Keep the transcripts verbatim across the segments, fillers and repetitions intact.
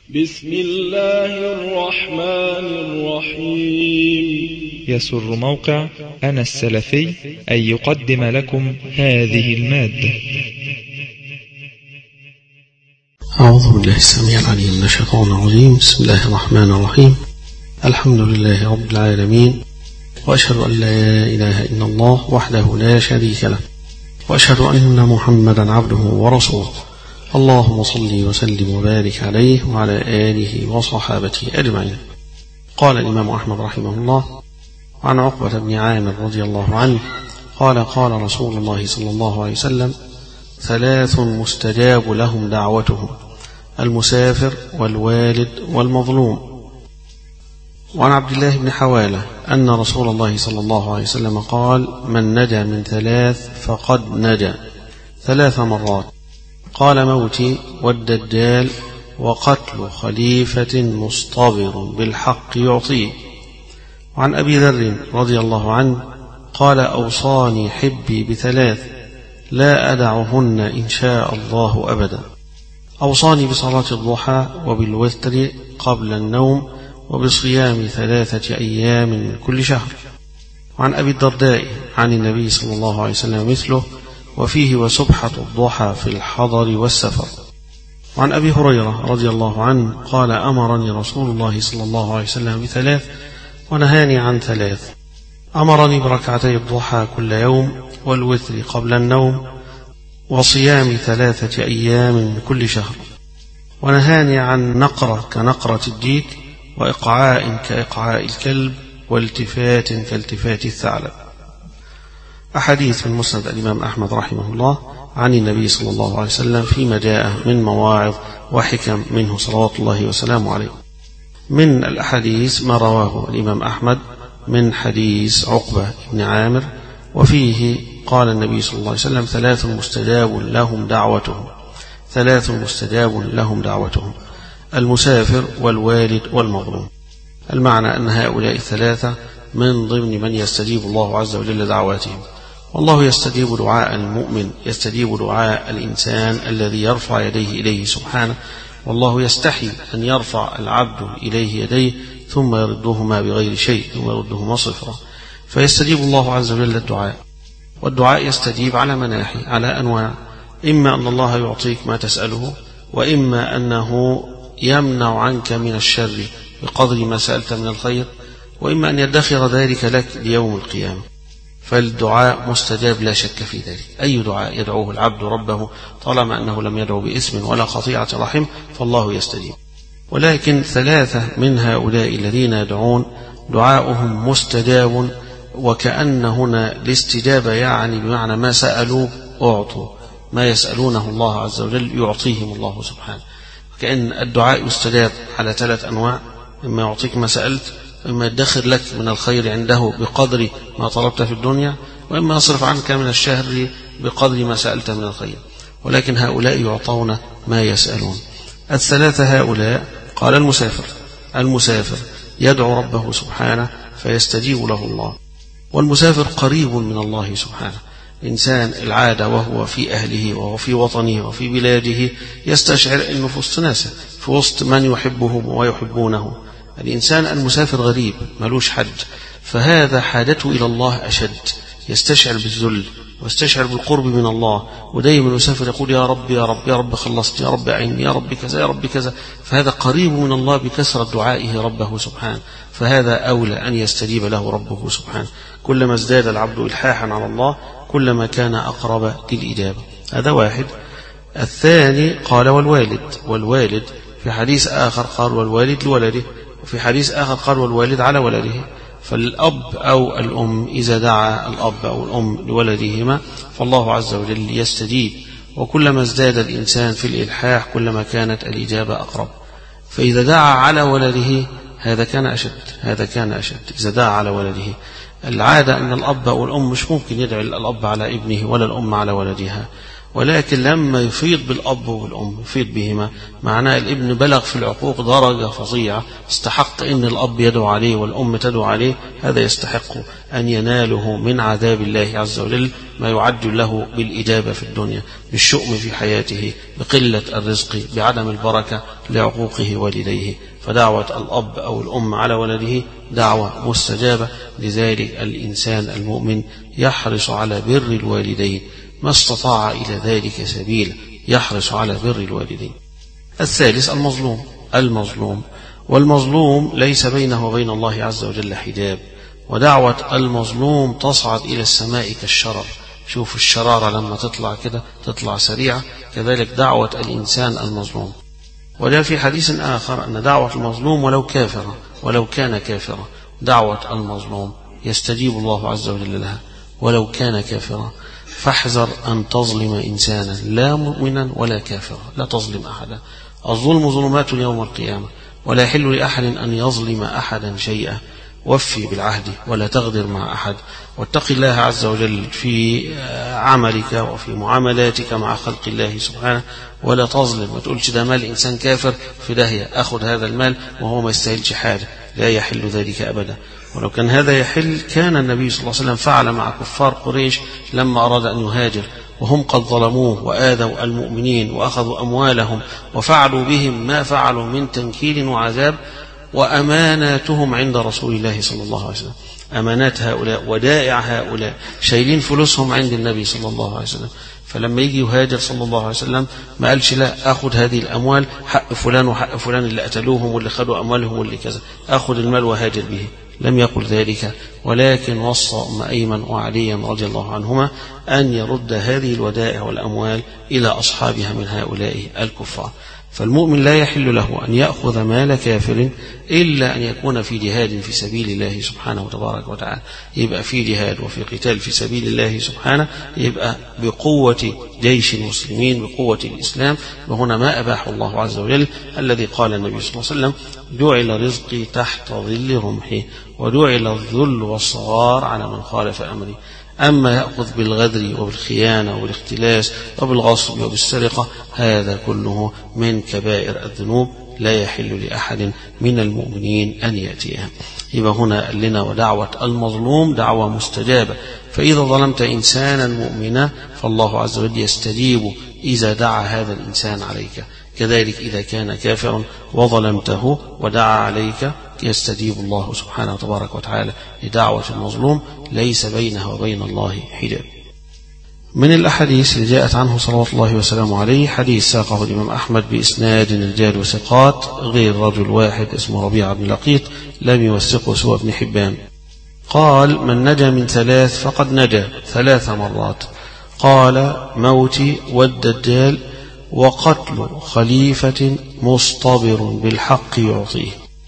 بسم الله الرحمن الرحيم. يسر موقع أنا السلفي أن يقدم لكم هذه المادة. أعوذ بالله السميع العليم من الشيطان الرجيم. بسم الله الرحمن الرحيم. الحمد لله رب العالمين، وأشهد أن لا إله إلا الله وحده لا شريك له، وأشهد أن محمدا عبده ورسوله. اللهم صل وسلم وبارك عليه وعلى آله وصحابته أجمعين. قال الإمام أحمد رحمه الله عن عقبة بن عامر رضي الله عنه قال قال رسول الله صلى الله عليه وسلم: ثلاث مستجاب لهم دعوتهم: المسافر والوالد والمظلوم. وعن عبد الله بن حوالة أن رسول الله صلى الله عليه وسلم قال: من نجا من ثلاث فقد نجا ثلاث مرات. قال: موتي والدجال وقتل خليفة مصطبر بالحق يعطيه. وعن أبي ذر رضي الله عنه قال: أوصاني حبي بثلاث لا أدعهن إن شاء الله أبدا. أوصاني بصلاة الضحى وبالوتر قبل النوم وبصيام ثلاثة أيام من كل شهر. وعن أبي الدرداء عن النبي صلى الله عليه وسلم مثله، وفيه: وسبحة الضحى في الحضر والسفر. وعن أبي هريرة رضي الله عنه قال: أمرني رسول الله صلى الله عليه وسلم بثلاث ونهاني عن ثلاث: أمرني بركعتي الضحى كل يوم والوتر قبل النوم وصيام ثلاثة أيام من كل شهر، ونهاني عن نقرة كنقرة الديك، وإقعاء كإقعاء الكلب، والتفات كالتفات الثعلب. أحاديث من مسند الإمام أحمد رحمه الله عن النبي صلى الله عليه وسلم فيما جاء من مواعظ وحكم منه صلوات الله وسلامه عليه. من الأحاديث ما رواه الإمام أحمد من حديث عقبة بن عامر، وفيه قال النبي صلى الله عليه وسلم: ثلاث مستجاب لهم دعوتهم ثلاث مستجاب لهم دعوتهم: المسافر والوالد والمظلوم. المعنى أن هؤلاء الثلاثة من ضمن من يستجيب الله عز وجل دعواتهم، والله يستجيب دعاء المؤمن، يستجيب دعاء الإنسان الذي يرفع يديه إليه سبحانه، والله يستحي أن يرفع العبد إليه يديه ثم يردهما بغير شيء، ثم يردهما صفرا، فيستجيب الله عز وجل الدعاء. والدعاء يستجيب على مناحي، على أنواع: إما أن الله يعطيك ما تسأله، وإما أنه يمنع عنك من الشر بقدر ما سألت من الخير، وإما أن يدخر ذلك لك ليوم القيامة. فالدعاء مستجاب لا شك في ذلك. أي دعاء يدعوه العبد ربه طالما أنه لم يدعو باسم ولا قطيعة رحم فالله يستجيب. ولكن ثلاثة من هؤلاء الذين يدعون دعاؤهم مستجاب، وكأن هنا الاستجابة يعني بمعنى ما سألوه أعطوا، ما يسألونه الله عز وجل يعطيهم الله سبحانه. كأن الدعاء يستجاب على ثلاث أنواع: إما يعطيك ما سألت، وإما يدخر لك من الخير عنده بقدر ما طلبت في الدنيا، وإما يصرف عنك من الشر بقدر ما سألت من الخير. ولكن هؤلاء يعطون ما يسألون. الثلاثة هؤلاء قال: المسافر المسافر يدعو ربه سبحانه فيستجيب له الله، والمسافر قريب من الله سبحانه. إنسان العادة وهو في أهله وهو في وطنه وفي بلاده يستشعر أنه في وسط ناسه، في وسط من يحبهم ويحبونه. الإنسان المسافر غريب ملوش حد، فهذا حاجته إلى الله أشد، يستشعر بالذل ويستشعر بالقرب من الله، ودائما يسافر يقول: يا رب يا رب يا رب خلصت، يا رب أعيني، يا رب كذا يا رب كذا. فهذا قريب من الله بكثرة دعائه ربه سبحانه، فهذا أولى أن يستجيب له ربه سبحانه. كلما ازداد العبد إلحاحا على الله كلما كان أقرب للإجابة. هذا واحد. الثاني قال: والوالد والوالد في حديث آخر قال: والوالد لولده، وفي حديث آخر قال: والوالد على ولده. فالأب أو الأم إذا دعا الأب أو الأم لولدهما فالله عز وجل يستجيب، وكلما ازداد الإنسان في الإلحاح كلما كانت الإجابة أقرب. فإذا دعا على ولده هذا كان أشد هذا كان أشد إذا دعا على ولده. العادة أن الأب أو الأم مش ممكن يدعي الأب على ابنه ولا الأم على ولدها، ولكن لما يفيض بالأب والأم يفيض بهما معناه الابن بلغ في العقوق درجة فظيعة استحق أن الأب يدعو عليه والأم تدعو عليه، هذا يستحق أن يناله من عذاب الله عز وجل ما يعجل له بالإجابة في الدنيا، بالشؤم في حياته، بقلة الرزق، بعدم البركة لعقوقه والديه. فدعوة الأب أو الأم على ولده دعوة مستجابة. لذلك الإنسان المؤمن يحرص على بر الوالدين ما استطاع إلى ذلك سبيلا، يحرص على بر الوالدين. الثالث المظلوم. المظلوم والمظلوم ليس بينه وبين الله عز وجل حجاب، ودعوة المظلوم تصعد إلى السماء كالشرر. شوف الشرارة لما تطلع كده تطلع سريعة، كذلك دعوة الإنسان المظلوم. وجاء في حديث آخر أن دعوة المظلوم ولو كافرة ولو كان كافرا، دعوة المظلوم يستجيب الله عز وجل لها ولو كان كافرا. فاحذر أن تظلم إنسانا لا مؤمنا ولا كافرا، لا تظلم أحدا. الظلم ظلمات يوم القيامة، ولا يحل لأحد أن يظلم أحدا شيئا. وفي بالعهد ولا تغدر مع أحد، واتق الله عز وجل في عملك وفي معاملاتك مع خلق الله سبحانه، ولا تظلم. ما تقولش ده مال إنسان كافر في داهية أخذ هذا المال وهو ما يستاهلش حاجة، لا يحل ذلك أبدا. ولو كان هذا يحل كان النبي صلى الله عليه وسلم فعل مع كفار قريش لما أراد أن يهاجر وهم قد ظلموه وآذوا المؤمنين وأخذوا أموالهم وفعلوا بهم ما فعلوا من تنكيل وعذاب، وأماناتهم عند رسول الله صلى الله عليه وسلم. أمانات هؤلاء ودائع هؤلاء شايلين فلوسهم عند النبي صلى الله عليه وسلم. فلما يجي يهاجر صلى الله عليه وسلم ما قالش لا أخذ هذه الأموال حق فلان وحق فلان اللي قتلوهم واللي خدوا أموالهم واللي كذا، أخذ المال وهاجر به، لم يقل ذلك، ولكن وصى أم أيمن وعليا رضي الله عنهما أن يرد هذه الودائع والأموال إلى أصحابها من هؤلاء الكفار. فالمؤمن لا يحل له أن يأخذ مال كافر إلا أن يكون في جهاد في سبيل الله سبحانه وتبارك وتعالى، يبقى في جهاد وفي قتال في سبيل الله سبحانه، يبقى بقوة جيش المسلمين بقوة الإسلام. وهنا ما أباح الله عز وجل الذي قال النبي صلى الله عليه وسلم جعل رزقي تحت ظل رمحي وجعل الذل والصغار على من خالف أمري. أما يأخذ بالغدر وبالخيانة وبالاختلاس وبالغصب وبالسرقة هذا كله من كبائر الذنوب لا يحل لأحد من المؤمنين أن يأتيها. يبقى هنا قال لنا ودعوة المظلوم دعوة مستجابة، فإذا ظلمت إنسانا مؤمنا فالله عز وجل يستجيب إذا دعا هذا الإنسان عليك، كذلك إذا كان كافرا وظلمته ودعا عليك يستجيب الله سبحانه وتبارك وتعالى لدعوة المظلوم ليس بينها وبين الله حجاب. من الأحاديث اللي جاءت عنه صلوات الله وسلامه عليه حديث ساقه الإمام أحمد بإسناد رجال وثقات غير رجل واحد اسمه ربيعة بن لقيط لم يوثقه سوى ابن حبان. قال من نجا من ثلاث فقد نجا ثلاث مرات، قال موتي والدجال وقتل خليفة مصطبر بالحق يعطيه.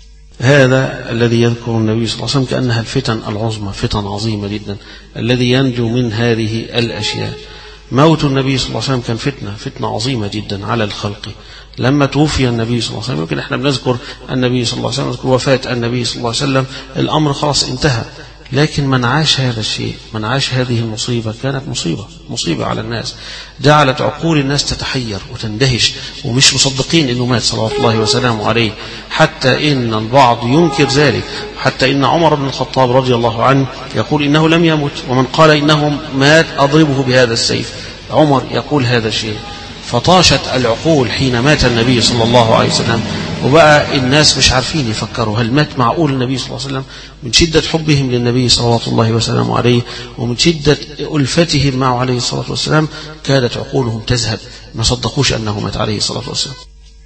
هذا الذي يذكر النبي صلى الله عليه وسلم كأنها الفتن العظمى، فتن عظيمة جدا الذي ينجو من هذه الأشياء. موت النبي صلى الله عليه وسلم كان فتنة فتنة عظيمة جدا على الخلق. لما توفي النبي صلى الله عليه وسلم يمكن احنا بنذكر النبي صلى الله عليه وسلم نذكر وفاة النبي صلى الله عليه وسلم الأمر خلاص انتهى، لكن من عاش هذا الشيء من عاش هذه المصيبة كانت مصيبة مصيبة على الناس، جعلت عقول الناس تتحير وتندهش ومش مصدقين انه مات صلوات الله وسلامه عليه، حتى ان البعض ينكر ذلك، حتى ان عمر بن الخطاب رضي الله عنه يقول انه لم يمت، ومن قال انه مات اضربه بهذا السيف. عمر يقول هذا الشيء، فطاشت العقول حين مات النبي صلى الله عليه وسلم، وبقى الناس مش عارفين يفكروا هل مات معقول النبي صلى الله عليه وسلم؟ من شدة حبهم للنبي صلوات الله وسلامه عليه ومن شدة ألفتهم معه عليه الصلاة والسلام كادت عقولهم تذهب، ما صدقوش أنه مات عليه الصلاة والسلام.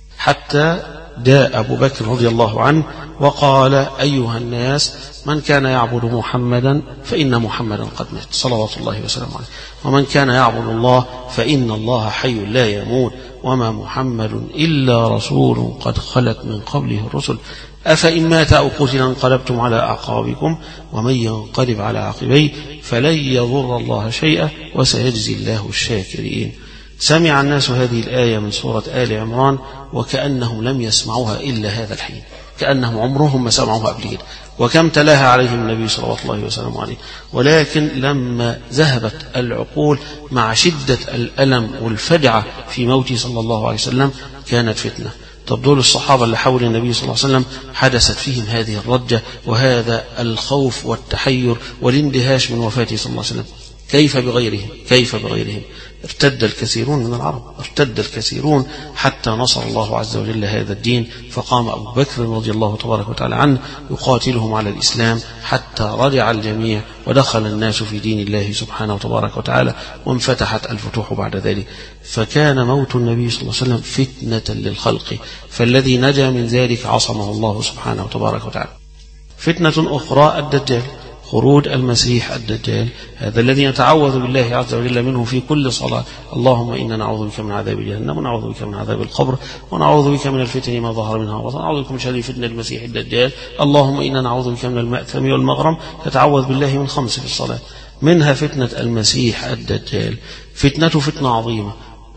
حتى جاء أبو بكر رضي الله عنه وقال أيها الناس من كان يعبد محمدا فإن محمدا قد مات صلوات الله وسلامه عليه، ومن كان يعبد الله فإن الله حي لا يموت، وما محمد إلا رسول قد خلت من قبله الرسل، أفإن مات أو قتل انقلبتم على أعقابكم ومن ينقلب على عقبيه فلن يضر الله شيئا وسيجزي الله الشاكرين. سمع الناس هذه الآية من سورة آل عمران وكأنهم لم يسمعوها إلا هذا الحين، كأنهم عمرهم ما سمعوها قبل كده، وكم تلاها عليهم النبي صلى الله وسلم عليه. ولكن لما ذهبت العقول مع شدة الألم والفجعة في موته صلى الله عليه وسلم كانت فتنة. طب دول الصحابة اللي حول النبي صلى الله عليه وسلم حدثت فيهم هذه الرجة وهذا الخوف والتحير والاندهاش من وفاته صلى الله عليه وسلم، كيف بغيرهم؟ كيف بغيرهم؟ ارتد الكثيرون من العرب، ارتد الكثيرون حتى نصر الله عز وجل هذا الدين، فقام أبو بكر رضي الله تبارك وتعالى عنه يقاتلهم على الإسلام حتى رجع الجميع ودخل الناس في دين الله سبحانه وتبارك وتعالى، وانفتحت الفتوح بعد ذلك. فكان موت النبي صلى الله عليه وسلم فتنة للخلق، فالذي نجا من ذلك عصمه الله سبحانه وتبارك وتعالى. فتنة أخرى الدجال، خروج المسيح الدجال، هذا الذي نتعوذ بالله عز وجل منه في كل صلاة، اللهم إنا نعوذ بك من عذاب جهنم ونعوذ بك من عذاب القبر ونعوذ بك من الفتن ما ظهر منها وبطن، نعوذ بك من شر فتنة المسيح الدجال، اللهم إنا نعوذ بك من المأثم والمغرم. تتعوذ بالله من خمس في الصلاة، منها فتنة المسيح الدجال. فتنته فتنة عظيمة.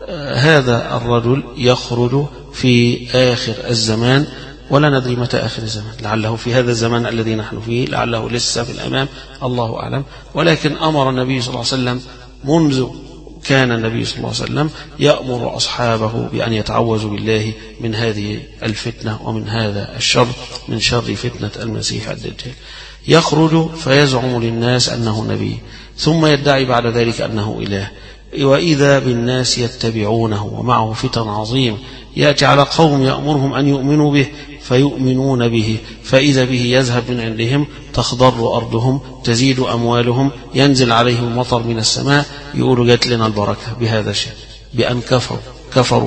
هذا الرجل يخرج في آخر الزمان ولا ندري متى آخر الزمان، لعله في هذا الزمان الذي نحن فيه، لعله لسه في الأمام، الله أعلم. ولكن أمر النبي صلى الله عليه وسلم منذ كان النبي صلى الله عليه وسلم يأمر أصحابه بأن يتعوذوا بالله من هذه الفتنة ومن هذا الشر، من شر فتنة المسيح الدجال. يخرج فيزعم للناس أنه نبي، ثم يدعي بعد ذلك أنه إله، وإذا بالناس يتبعونه ومعه فتن عظيم، يأتي على قوم يأمرهم أن يؤمنوا به فيؤمنون به، فإذا به يذهب من عندهم، تخضر أرضهم، تزيد أموالهم، ينزل عليهم المطر من السماء، يقولوا جات لنا البركة بهذا الشيء، بأن كفروا كفروا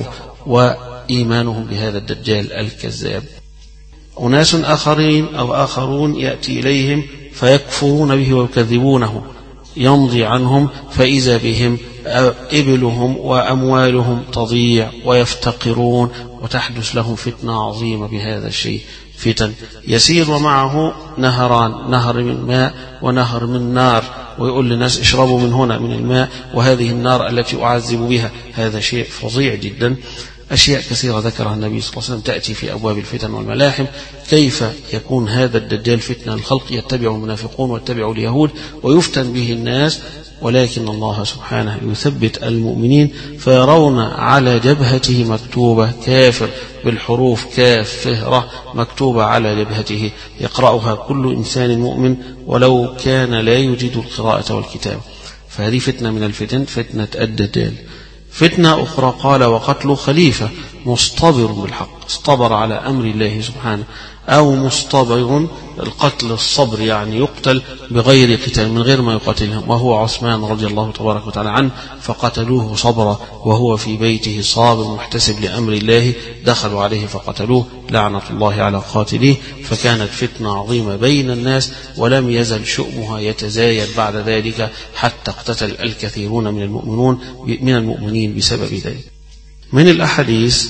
وإيمانهم بهذا الدجال الكذاب. أناس آخرين أو آخرون يأتي إليهم فيكفرون به ويكذبونه، يمضي عنهم فإذا بهم إبلهم وأموالهم تضيع ويفتقرون، وتحدث لهم فتنة عظيمة بهذا الشيء، فتن يسير ومعه نهران، نهر من ماء ونهر من نار، ويقول للناس اشربوا من هنا من الماء وهذه النار التي أعذب بها. هذا شيء فظيع جدا. أشياء كثيرة ذكرها النبي صلى الله عليه وسلم تأتي في أبواب الفتن والملاحم، كيف يكون هذا الدجال فتنة الخلق، يتبع المنافقون ويتبع اليهود ويفتن به الناس، ولكن الله سبحانه يثبت المؤمنين فيرون على جبهته مكتوبة كافر بالحروف كاف فهرة مكتوبة على جبهته، يقرأها كل إنسان مؤمن ولو كان لا يجيد القراءة والكتاب. فهذه فتنة من الفتن، فتنة الدجال. فتنة أخرى قال وقتل خليفة مصطبر بالحق، اصطبر على أمر الله سبحانه، أو مصطبر القتل الصبر، يعني يقتل بغير قتال، من غير ما يقاتلهم، وهو عثمان رضي الله تبارك وتعالى عنه، فقتلوه صبرا وهو في بيته صابر محتسب لأمر الله، دخلوا عليه فقتلوه، لعنة الله على قاتليه. فكانت فتنة عظيمة بين الناس، ولم يزل شؤمها يتزايد بعد ذلك حتى اقتتل الكثيرون من المؤمنون من المؤمنين بسبب ذلك. من الأحاديث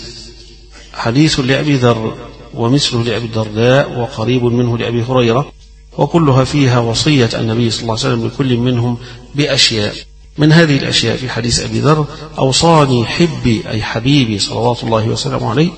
حديث لأبي ذر ومثله لأبي الدرداء وقريب منه لأبي هريرة، وكلها فيها وصية النبي صلى الله عليه وسلم لكل منهم بأشياء. من هذه الأشياء في حديث أبي ذر: أوصاني حبي أي حبيبي صلوات الله وسلامه عليه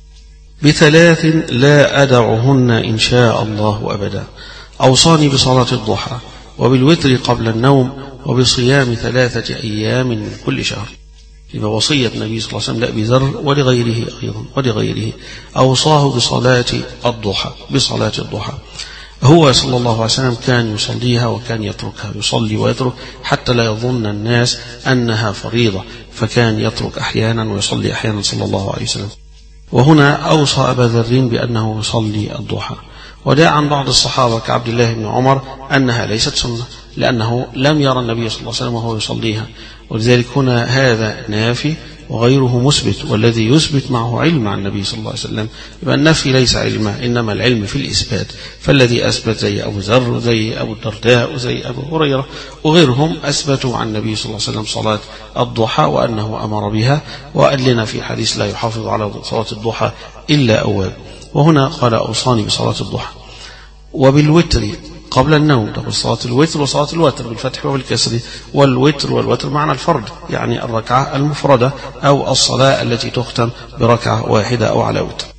بثلاث لا أدعهن إن شاء الله أبدا. أوصاني بصلاة الضحى وبالوتر قبل النوم وبصيام ثلاثة أيام من كل شهر. يبقى وصية النبي صلى الله عليه وسلم لأبي ذر ولغيره أيضا ولغيره. أوصاه بصلاة الضحى بصلاة الضحى هو صلى الله عليه وسلم كان يصليها وكان يتركها، يصلي ويترك حتى لا يظن الناس أنها فريضة، فكان يترك أحيانا ويصلي أحيانا صلى الله عليه وسلم. وهنا أوصى أبا ذر بأنه يصلي الضحى. وجاء عن بعض الصحابة كعبد الله بن عمر أنها ليست سنة، لأنه لم يرى النبي صلى الله عليه وسلم وهو يصليها، ولذلك هنا هذا نافي وغيره مثبت، والذي يثبت معه علم عن النبي صلى الله عليه وسلم. يبقى النفي ليس علما، إنما العلم في الإثبات. فالذي أثبت زي أبو ذر وزي أبو الدرداء وزي أبو هريرة وغيرهم أثبتوا عن النبي صلى الله عليه وسلم صلاة الضحى وأنه أمر بها، وقال لنا في حديث لا يحافظ على صلاة الضحى إلا أواب. وهنا قال أوصاني بصلاة الضحى وبالوتر قبل النوم، تقول صلاة الوتر وصلاة الوتر بالفتح وبالكسر، والوتر والوتر معنى الفرد، يعني الركعة المفردة أو الصلاة التي تختم بركعة واحدة أو على وتر.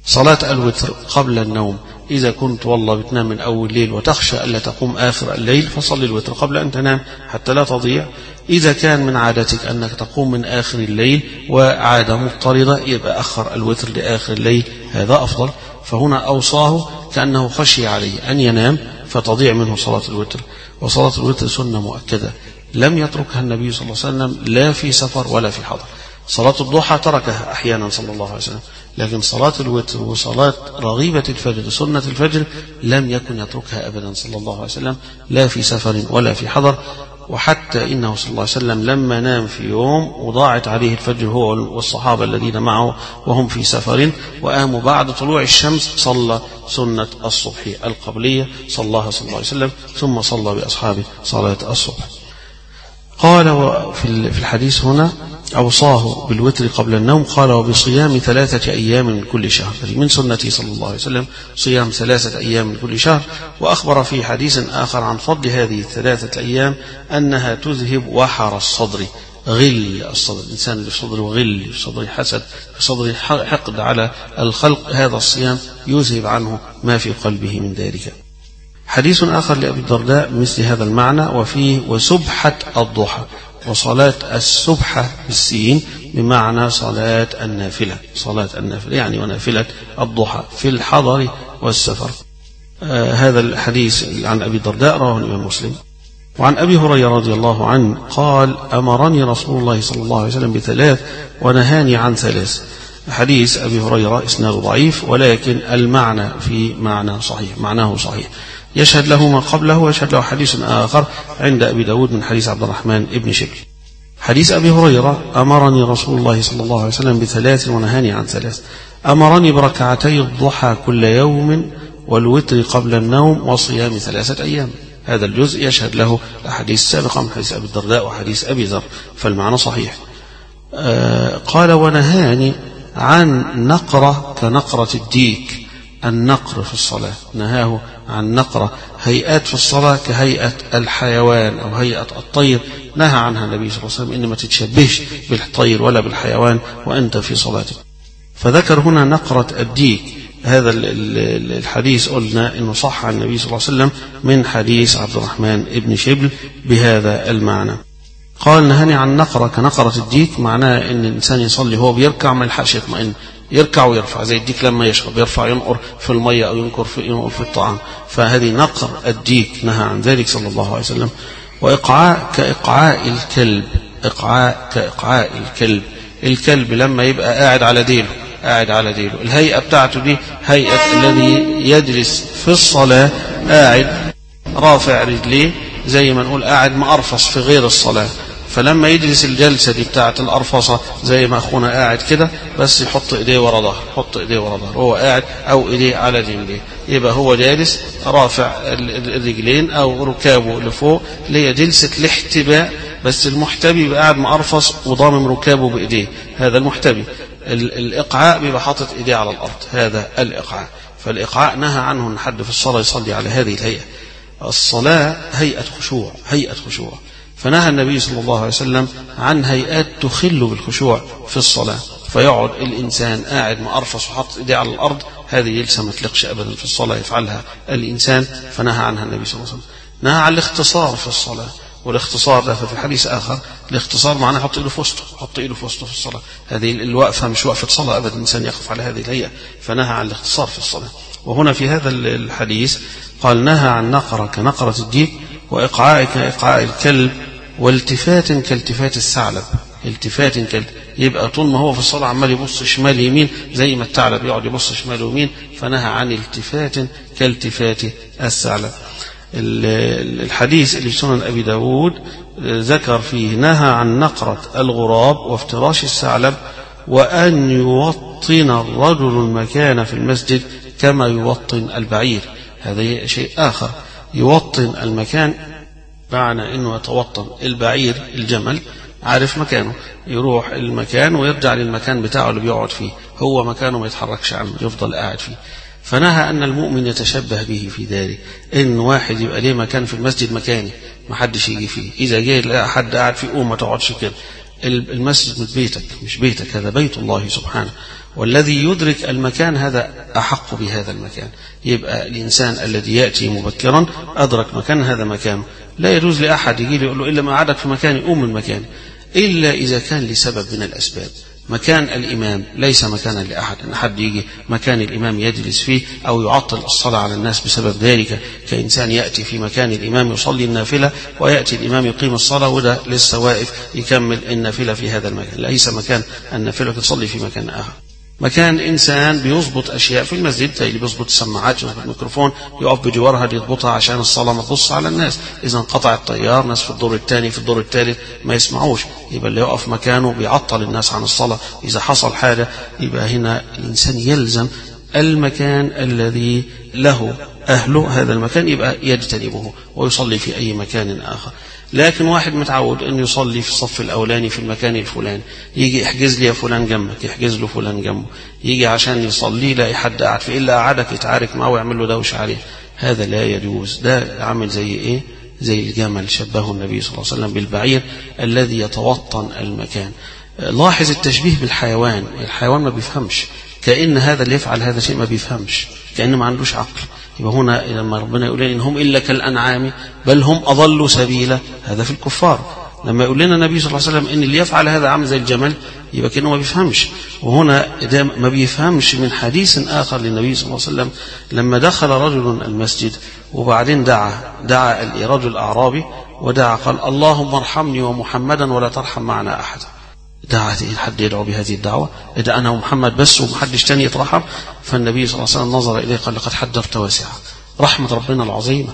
صلاة الوتر قبل النوم، إذا كنت والله بتنام من أول الليل وتخشى ألا تقوم آخر الليل فصلي الوتر قبل أن تنام حتى لا تضيع. إذا كان من عادتك أنك تقوم من آخر الليل وعادة مضطردة يبقى أخر الوتر لآخر الليل، هذا أفضل. فهنا أوصاه كأنه خشي عليه أن ينام فتضيع منه صلاة الوتر. وصلاة الوتر سنة مؤكدة لم يتركها النبي صلى الله عليه وسلم لا في سفر ولا في حضر. صلاة الضحى تركها أحيانا صلى الله عليه وسلم، لكن صلاة الوتر وصلاة رغيبة الفجر سنة الفجر لم يكن يتركها أبدا صلى الله عليه وسلم لا في سفر ولا في حضر. وحتى إنه صلى الله عليه وسلم لما نام في يوم وضاعت عليه الفجر هو والصحابة الذين معه وهم في سفر وقاموا بعد طلوع الشمس صلى سنة الصبح القبلية صلاها صلى الله عليه وسلم ثم صلى بأصحابه صلاة الصبح. قال في الحديث هنا أوصاه بالوتر قبل النوم، قال وبصيام ثلاثة أيام من كل شهر، من سنته صلى الله عليه وسلم صيام ثلاثة أيام من كل شهر. وأخبر في حديث آخر عن فضل هذه الثلاثة أيام أنها تذهب وحر الصدر، غل الصدر، الإنسان اللي في صدره غل، في صدره حسد، في صدره حقد على الخلق، هذا الصيام يذهب عنه ما في قلبه من ذلك. حديث آخر لأبي الدرداء بمثل هذا المعنى وفيه وسبحة الضحى، وصلاة السبحة بالسين بمعنى صلاة النافلة، صلاة النافلة يعني ونافلة الضحى في الحضر والسفر. آه هذا الحديث عن أبي الدرداء رواه الإمام مسلم. وعن أبي هريرة رضي الله عنه قال أمرني رسول الله صلى الله عليه وسلم بثلاث ونهاني عن ثلاث. حديث أبي هريرة إسناده ضعيف ولكن المعنى في معنى صحيح، معناه صحيح، يشهد له ما قبله ويشهد له حديث آخر عند أبي داود من حديث عبد الرحمن ابن شبل. حديث أبي هريرة أمرني رسول الله صلى الله عليه وسلم بثلاث ونهاني عن ثلاث. أمرني بركعتي الضحى كل يوم والوتر قبل النوم وصيام ثلاثة أيام. هذا الجزء يشهد له الأحاديث السابقة من حديث أبي الدرداء وحديث أبي ذر، فالمعنى صحيح. آه قال ونهاني عن نقرة كنقرة الديك، النقر في الصلاة، نهاه عن نقرة هيئات في الصلاة كهيئة الحيوان أو هيئة الطير، نهى عنها النبي صلى الله عليه وسلم إن ما تتشبهش بالطير ولا بالحيوان وأنت في صلاتك. فذكر هنا نقرة الديك. هذا الحديث قلنا إنه صح عن النبي صلى الله عليه وسلم من حديث عبد الرحمن ابن شبل بهذا المعنى. قال نهاني عن نقرة كنقرة الديك، معناه إن الإنسان يصلي هو بيركع ما يلحقش يطمئن، يركع ويرفع زي الديك لما يشرب يرفع ينقر في المية أو ينقر في, ينقر في الطعام، فهذه نقر الديك نهى عن ذلك صلى الله عليه وسلم. وإقعاء كإقعاء الكلب، إقعاء كإقعاء الكلب، الكلب لما يبقى قاعد على ديله، قاعد على ديله، الهيئة بتاعته دي هيئة الذي يجلس في الصلاة قاعد رافع رجليه زي ما نقول قاعد مأرفص في غير الصلاة، فلما يجلس الجلسة دي بتاعة الأرفصة زي ما أخونا قاعد كده بس يحط إيديه ورا ظهر، يحط إيديه ورا ظهر هو قاعد أو إيديه على جنبيه، يبقى هو جالس رافع الرجلين أو ركابه لفوق، اللي هي جلسة الاحتباء، بس المحتبي بيبقى قاعد مأرفص وضامم ركابه بإيديه، هذا المحتبي. الإقعاء بيبقى حاطط إيديه على الأرض، هذا الإقعاء. فالإقعاء نهى عنه أن حد في الصلاة يصلي على هذه الهيئة. الصلاة هيئة خشوع، هيئة خشوع، فنهى النبي صلى الله عليه وسلم عن هيئات تخل بالخشوع في الصلاة، فيقعد الإنسان قاعد مأرفص وحط إيديه على الأرض، هذه جلسة ما تليقش أبدا في الصلاة يفعلها الإنسان، فنهى عنها النبي صلى الله عليه وسلم. نهى عن الاختصار في الصلاة، والاختصار ده في حديث آخر، الاختصار معناه حط إيده في وسطه، حط إيده في وسطه في الصلاة، هذه الوقفة مش وقفة صلاة أبدا، الإنسان يقف على هذه الهيئة، فنهى عن الاختصار في الصلاة. وهنا في هذا الحديث قال نهى عن نقرة كنقرة الديك، وإقعاء كإقعاء الكلب، والتفات كالتفات الثعلب، التفات كال يبقى طول ما هو في الصلاة عمال يبص شمال يمين زي ما الثعلب يقعد يبص شمال ويمين، فنهى عن التفات كالتفات الثعلب. الحديث اللي في سنن أبي داود ذكر فيه نهى عن نقرة الغراب وافتراش الثعلب، وأن يوطن الرجل المكان في المسجد كما يوطن البعير، هذا شيء آخر. يوطن المكان معنى أنه يتوطن، البعير الجمل عارف مكانه، يروح المكان ويرجع للمكان بتاعه اللي بيقعد فيه، هو مكانه ما يتحركش عنه، يفضل قاعد فيه. فنهى أن المؤمن يتشبه به في ذلك، إن واحد يبقى ليه مكان في المسجد مكاني ما حدش يجي فيه، إذا جاء حد قاعد فيه قوم ما تقعدش كده، المسجد من بيتك مش بيتك، هذا بيت الله سبحانه. والذي يدرك المكان هذا أحق بهذا المكان. يبقى الإنسان الذي يأتي مبكرا أدرك مكان هذا مكانه. لا يجوز لأحد يجي لي يقول له إلا ما قعدك في مكاني قوم من مكاني، إلا إذا كان لسبب من الأسباب. مكان الإمام ليس مكانا لأحد، أن حد يجي مكان الإمام يجلس فيه أو يعطل الصلاة على الناس بسبب ذلك، كإنسان يأتي في مكان الإمام يصلي النافلة ويأتي الإمام يقيم الصلاة وده لسه واقف يكمل النافلة في هذا المكان، ليس مكان النافلة تصلي في مكان آخر. مكان إنسان بيظبط أشياء في المسجد زي اللي بيظبط السماعات يظبط الميكروفون يقف بجوارها ليضبطها عشان الصلاة ما تبص على الناس، إذا انقطع التيار ناس في الدور الثاني في الدور الثالث ما يسمعوش، يبقى اللي يقف مكانه بيعطل الناس عن الصلاة. إذا حصل حاجة يبقى هنا الإنسان يلزم المكان الذي له أهله هذا المكان يبقى يجتنبه ويصلي في أي مكان آخر. لكن واحد متعود أن يصلي في الصف الأولاني في المكان الفلاني، يجي احجز لي يا فلان جنبك، يحجز له فلان جنبه، يجي عشان يصلي لا حد قاعد فيه إلا قعدك يتعارك معه ويعمل له دوش عليه، هذا لا يجوز. ده عامل زي إيه؟ زي الجمل شبهه النبي صلى الله عليه وسلم بالبعير الذي يتوطن المكان. لاحظ التشبيه بالحيوان، الحيوان ما بيفهمش، كأن هذا اللي يفعل هذا شيء ما بيفهمش، كأنه ما عندوش عقل. يبقى هنا لما ربنا يقول إن هم إلا كالأنعام بل هم أضلوا سبيلا، هذا في الكفار. لما يقول لنا النبي صلى الله عليه وسلم إن اللي يفعل هذا عامل زي الجمل يبقى كأنه ما بيفهمش. وهنا ده ما بيفهمش من حديث آخر للنبي صلى الله عليه وسلم لما دخل رجل المسجد وبعدين دعا دعا الرجل الأعرابي ودعا قال اللهم ارحمني ومحمدا ولا ترحم معنا أحدا. دعا حد يدعو بهذه الدعوة، إذا أنا ومحمد بس ومحدش تاني يترحم. فالنبي صلى الله عليه وسلم نظر إليه قال لقد حجرت واسعة، رحمة ربنا العظيمة،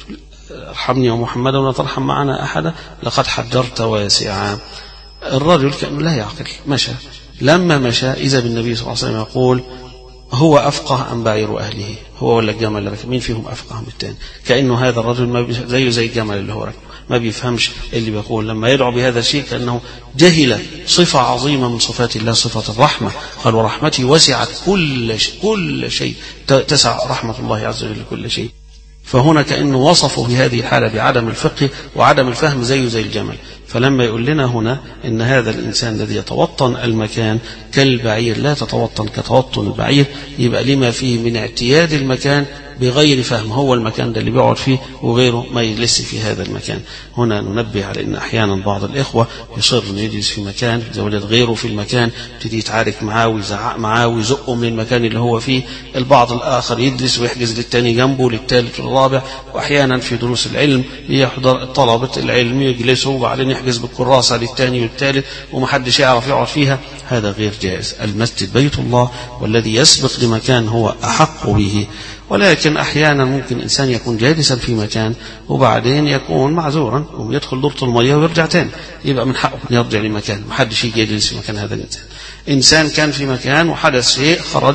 ارحمني ومحمدا ولا ترحم معنا أحدا، لقد حجرت واسعة. الرجل كأنه لا يعقل مشى، لما مشى إذا بالنبي صلى الله عليه وسلم يقول هو أفقه أم بعير أهله، هو ولا الجمل اللي ركب مين فيهم أفقه من الثاني؟ كأنه هذا الرجل ما زيه زي الجمل اللي هو ركب، ما بيفهمش اللي بيقول. لما يدعو بهذا الشيء كأنه جهل صفة عظيمة من صفات الله، صفة الرحمة. قال ورحمتي وسعت كل شيء، كل شيء تسع رحمة الله عز وجل كل شيء. فهنا كأنه وصفه في هذه الحالة بعدم الفقه وعدم الفهم زيه زي الجمل. فلما يقول لنا هنا إن هذا الإنسان الذي يتوطن المكان كالبعير لا تتوطن كتوطن البعير، يبقى لما فيه من اعتياد المكان بغير فهم، هو المكان ده اللي بيقعد فيه وغيره ما يجلس في هذا المكان. هنا ننبه على ان احيانا بعض الاخوه يصر انه يجلس في مكان زوجة غيره في المكان، يبتدي يتعارك معاه ويزعق معاه ويزقه من المكان اللي هو فيه. البعض الاخر يجلس ويحجز للثاني جنبه للثالث والرابع. واحيانا في دروس العلم يحضر طلبه العلم يجلسوا وبعدين يحجز بالكراسه للثاني والثالث ومحدش يعرف يقعد فيها، هذا غير جائز. المسجد بيت الله والذي يسبق لمكان هو احق به. ولكن أحيانا ممكن إنسان يكون جالسا في مكان وبعدين يكون معذورا ويدخل دورة المياه ويرجع تاني، يبقى من حقه يرجع لمكان، محدش يجي يجلس في مكان هذا الإنسان. إنسان كان في مكان وحدث شيء خرج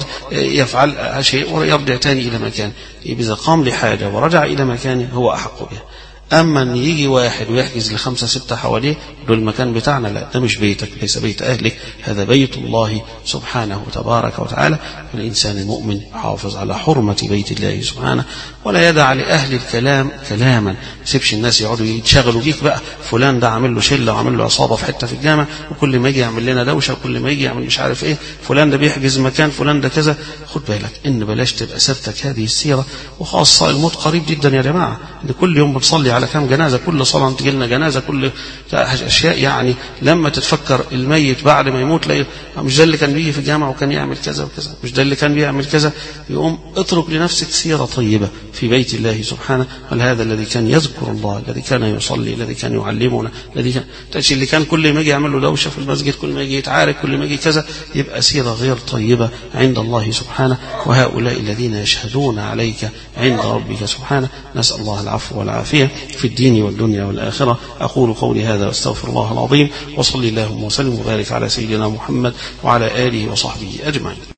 يفعل شيء ويرجع تاني إلى مكان، إذا قام لحاجة ورجع إلى مكانه هو أحق به. أما أن يجي واحد ويحجز لخمسة ستة حواليه دول المكان بتاعنا، لا، ده مش بيتك، ليس بيت أهلك، هذا بيت الله سبحانه وتبارك وتعالى. الإنسان المؤمن حافظ على حرمة بيت الله سبحانه ولا يدع لأهل الكلام كلاما. سيبش الناس يقعدوا يتشغلوا بيك بقى، فلان ده عامل له شلة وعامل له عصابة في حتة في الجامع وكل ما يجي يعمل لنا دوشة وكل ما يجي يعمل مش عارف إيه، فلان ده بيحجز مكان، فلان ده كذا. خد بالك إن بلاش تبقى سيرتك هذه السيرة، وخاصة الموت قريب جدا يا جماعة، إن كل يوم بتصلي على كم جنازة، كل صلاة تجي لنا جنازة، كل أشياء. يعني لما تتفكر الميت بعد ما يموت لا مش ده اللي كان بيجي في الجامع وكان يعمل كذا وكذا، مش ده اللي كان بيعمل كذا، يقوم اترك لنفسك سيرة طيبة في بيت الله سبحانه. هذا الذي كان يذكر الله، الذي كان يصلي، الذي كان يعلمنا، الذي كان تأتي اللي كان كل ما يجي يعمل له دوشة في المسجد، كل ما يجي يتعارك، كل ما يجي كذا، يبقى سيرة غير طيبة عند الله سبحانه. وهؤلاء الذين يشهدون عليك عند ربك سبحانه. نسأل الله العفو والعافية في الدين والدنيا والآخرة. أقول قولي هذا واستغفر الله العظيم، وصلي اللهم وسلم وبارك على سيدنا محمد وعلى آله وصحبه أجمعين.